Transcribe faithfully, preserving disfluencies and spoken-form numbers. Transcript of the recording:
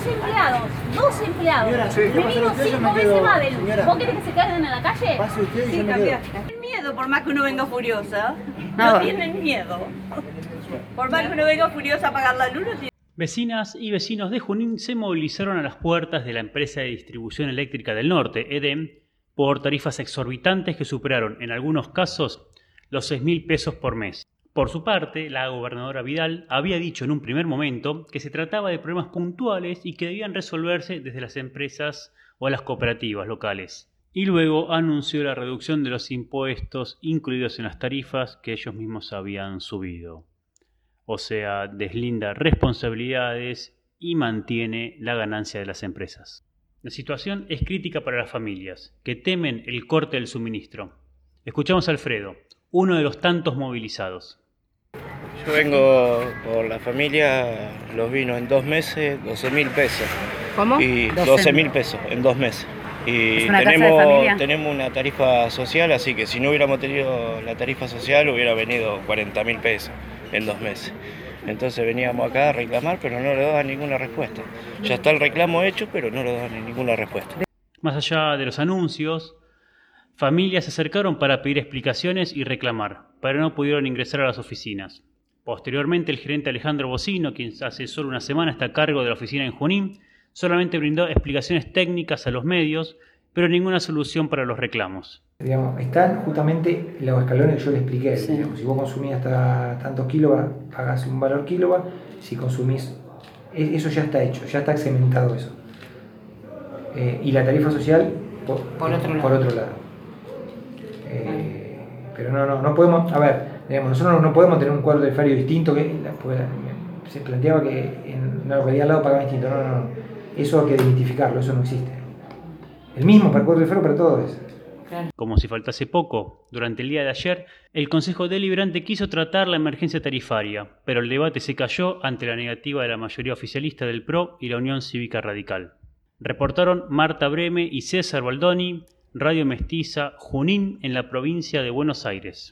empleados, dos empleados. Señora, sí. Vivimos cinco veces más de luz. Señora. ¿Vos querés que se queden en la calle? Pase usted y Sí, yo me cambiar. quedo. Tienen miedo, por más que uno venga furiosa. No. No tienen miedo. Por más que uno venga furiosa a pagar la luz, no tienen. Vecinas y vecinos de Junín se movilizaron a las puertas de la empresa de distribución eléctrica del norte, EDEM, por tarifas exorbitantes que superaron, en algunos casos, los seis mil pesos por mes. Por su parte, la gobernadora Vidal había dicho en un primer momento que se trataba de problemas puntuales y que debían resolverse desde las empresas o las cooperativas locales. Y luego anunció la reducción de los impuestos incluidos en las tarifas que ellos mismos habían subido. O sea, deslinda responsabilidades y mantiene la ganancia de las empresas. La situación es crítica para las familias, que temen el corte del suministro. Escuchamos a Alfredo, uno de los tantos movilizados. Yo vengo por la familia, los vino en dos meses, doce mil pesos. ¿Cómo? Y doce mil pesos en dos meses. Y ¿Es una casa de tenemos, familia? tenemos una tarifa social, así que si no hubiéramos tenido la tarifa social hubiera venido cuarenta mil pesos en dos meses. Entonces veníamos acá a reclamar, pero no le daban ninguna respuesta. Ya está el reclamo hecho, pero no le daban ninguna respuesta. Más allá de los anuncios, familias se acercaron para pedir explicaciones y reclamar, pero no pudieron ingresar a las oficinas. Posteriormente, el gerente Alejandro Bocino, quien hace solo una semana está a cargo de la oficina en Junín, solamente brindó explicaciones técnicas a los medios, pero ninguna solución para los reclamos. Digamos, están justamente los escalones que yo le expliqué. Sí. Digamos, si vos consumís hasta tantos kilovatios, pagás un valor kilowatt. Si consumís, eso ya está hecho, ya está segmentado eso. Eh, y la tarifa social por, Por otro lado. Por otro lado. Eh, pero no, no, no podemos, a ver, digamos, nosotros no podemos tener un cuadro tarifario distinto que la, pues, se planteaba que en una localidad al lado pagaba distinto. No, no, no. Eso hay que desmitificarlo, eso no existe. El mismo para el cuadro tarifario para todos. Como si faltase poco, durante el día de ayer, el Consejo Deliberante quiso tratar la emergencia tarifaria, pero el debate se cayó ante la negativa de la mayoría oficialista del P R O y la Unión Cívica Radical. Reportaron Marta Breme y César Baldoni, Radio Mestiza, Junín, en la provincia de Buenos Aires.